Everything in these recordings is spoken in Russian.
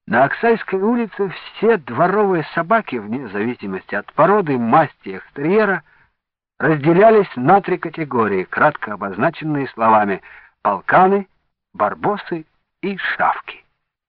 На Аксайской улице все дворовые собаки, вне зависимости от породы, масти экстерьера, разделялись на три категории, кратко обозначенные словами полканы, барбосы и шавки.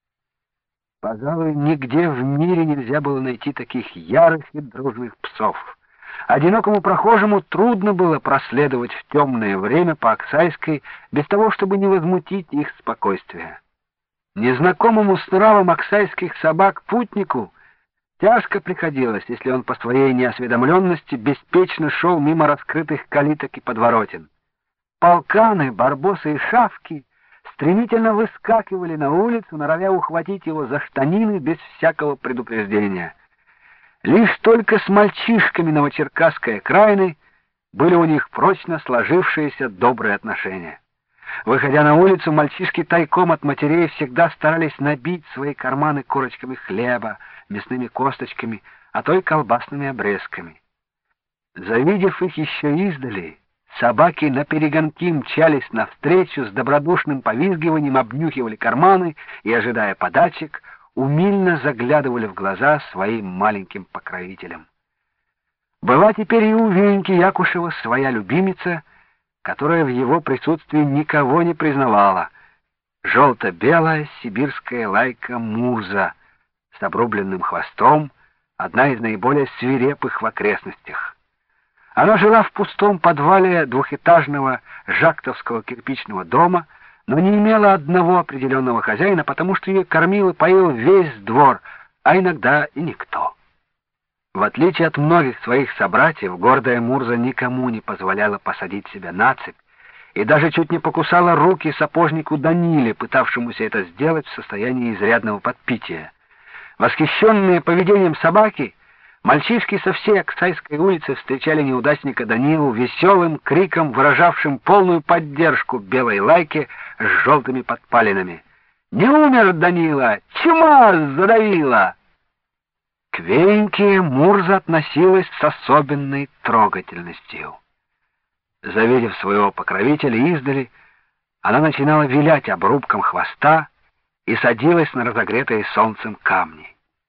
Пожалуй, нигде в мире нельзя было найти таких ярых и дружных псов. Одинокому прохожему трудно было проследовать в темное время по Аксайской без того, чтобы не возмутить их спокойствие. Незнакомому с нравом аксайских собак путнику тяжко приходилось, если он по своей неосведомленности беспечно шел мимо раскрытых калиток и подворотен. Полканы, барбосы и шавки стремительно выскакивали на улицу, норовя ухватить его за штанины без всякого предупреждения. Лишь только с мальчишками новочеркасской окраины были у них прочно сложившиеся добрые отношения. Выходя на улицу, мальчишки тайком от матерей всегда старались набить свои карманы корочками хлеба, мясными косточками, а то и колбасными обрезками. Завидев их еще издали, собаки наперегонки мчались навстречу, с добродушным повизгиванием обнюхивали карманы и, ожидая подачек, умильно заглядывали в глаза своим маленьким покровителям. Была теперь и у Веньки Якушева своя любимица, которая в его присутствии никого не признавала. Желто-белая сибирская лайка Мурза с обрубленным хвостом, одна из наиболее свирепых в окрестностях. Она жила в пустом подвале двухэтажного жактовского кирпичного дома, но не имела одного определенного хозяина, потому что ее кормил и поил весь двор, а иногда и никто. В отличие от многих своих собратьев, гордая Мурза никому не позволяла посадить себя на цепь и даже чуть не покусала руки сапожнику Даниле, пытавшемуся это сделать в состоянии изрядного подпития. Восхищенные поведением собаки, мальчишки со всей Аксайской улицы встречали неудачника Данилу веселым криком, выражавшим полную поддержку белой лайке с желтыми подпалинами. «Не умер Данила! Чума задавила!» К Веньке Мурза относилась с особенной трогательностью. Завидев своего покровителя издали, она начинала вилять обрубком хвоста и садилась на разогретые солнцем камни.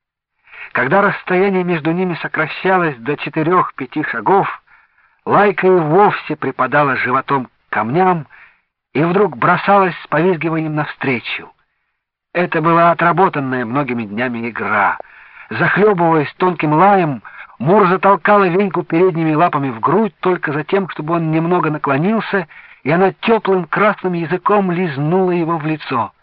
Когда расстояние между ними сокращалось до 4-5 шагов, лайка и вовсе припадала животом к камням и вдруг бросалась с повизгиванием навстречу. Это была отработанная многими днями игра. Захлебываясь тонким лаем, Мурза толкала Веньку передними лапами в грудь только за тем, чтобы он немного наклонился, и она теплым красным языком лизнула его в лицо.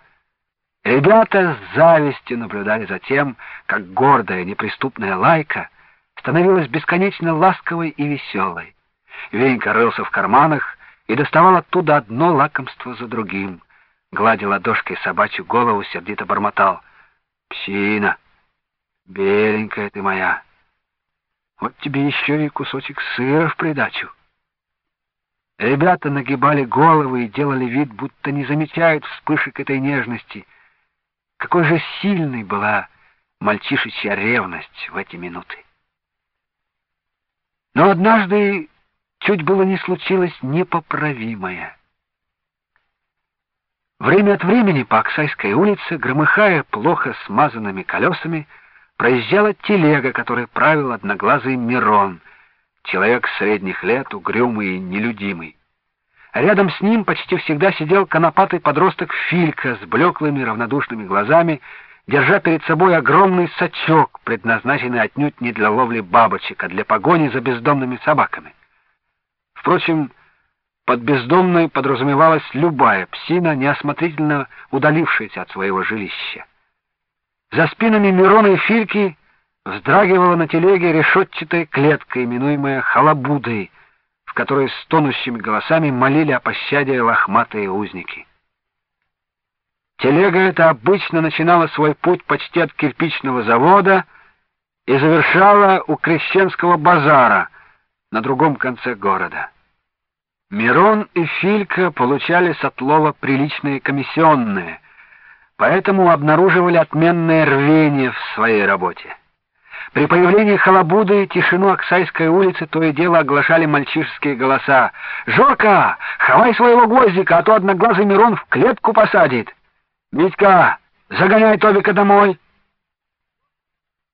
Ребята с завистью наблюдали за тем, как гордая, неприступная лайка становилась бесконечно ласковой и веселой. Венька рылся в карманах и доставал оттуда одно лакомство за другим. Гладя ладошкой собачью голову, сердито бормотал: «Псина! Беленькая ты моя! Вот тебе еще и кусочек сыра в придачу!» Ребята нагибали головы и делали вид, будто не замечают вспышек этой нежности. Какой же сильной была мальчишечья ревность в эти минуты! Но однажды чуть было не случилось непоправимое. Время от времени по Аксайской улице, громыхая плохо смазанными колесами, проезжала телега, которой правил одноглазый Мирон, человек средних лет, угрюмый и нелюдимый. Рядом с ним почти всегда сидел конопатый подросток Филька с блеклыми равнодушными глазами, держа перед собой огромный сачок, предназначенный отнюдь не для ловли бабочек, а для погони за бездомными собаками. Впрочем, под бездомной подразумевалась любая псина, неосмотрительно удалившаяся от своего жилища. За спинами Мирона и Фильки вздрагивала на телеге решетчатая клетка, именуемая халабудой, в которой с тонущими голосами молили о пощаде лохматые узники. Телега эта обычно начинала свой путь почти от кирпичного завода и завершала у Крещенского базара на другом конце города. Мирон и Филька получали с отлова приличные комиссионные, поэтому обнаруживали отменное рвение в своей работе. При появлении халабуды тишину Аксайской улицы то и дело оглашали мальчишеские голоса: «Жорка, хавай своего гвоздика, а то одноглазый Мирон в клетку посадит! Митька, загоняй Тобика домой!»